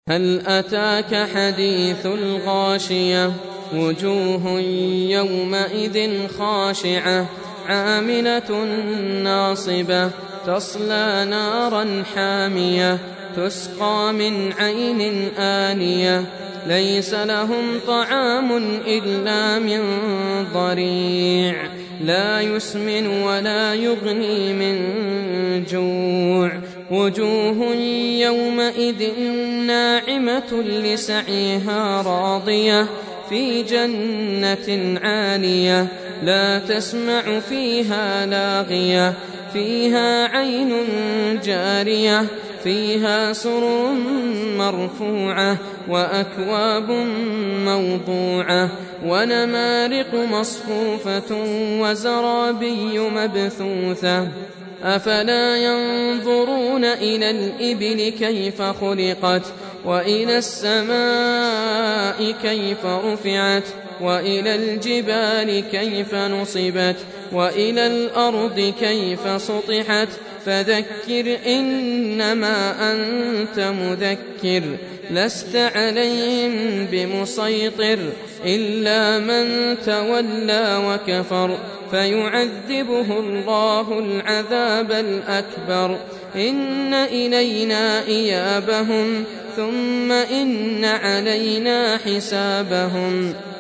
هل أتاك حديث الغاشية وجوه يومئذ خاشعة عاملة ناصبة تصلى نارا حامية تسقى من عين آنية ليس لهم طعام إلا من ضريع لا يسمن ولا يغني من جوع وجوه يومئذ ناعمة لسعيها راضية في جنة عالية لا تسمع فيها لاغية فيها عين جارية فيها سرر مرفوعة وأكواب موضوعة ونمارق مصفوفة وزرابي مبثوثة أفلا ينظرون إلى الإبل كيف خلقت وإلى السماء كيف رفعت وإلى الجبال كيف نصبت وإلى الأرض كيف سطحت فذكر إنما أنت مذكر لست عليهم بمسيطر إلا من تولى وكفر فيعذبه الله العذاب الأكبر إن إلينا إيابهم ثم إن علينا حسابهم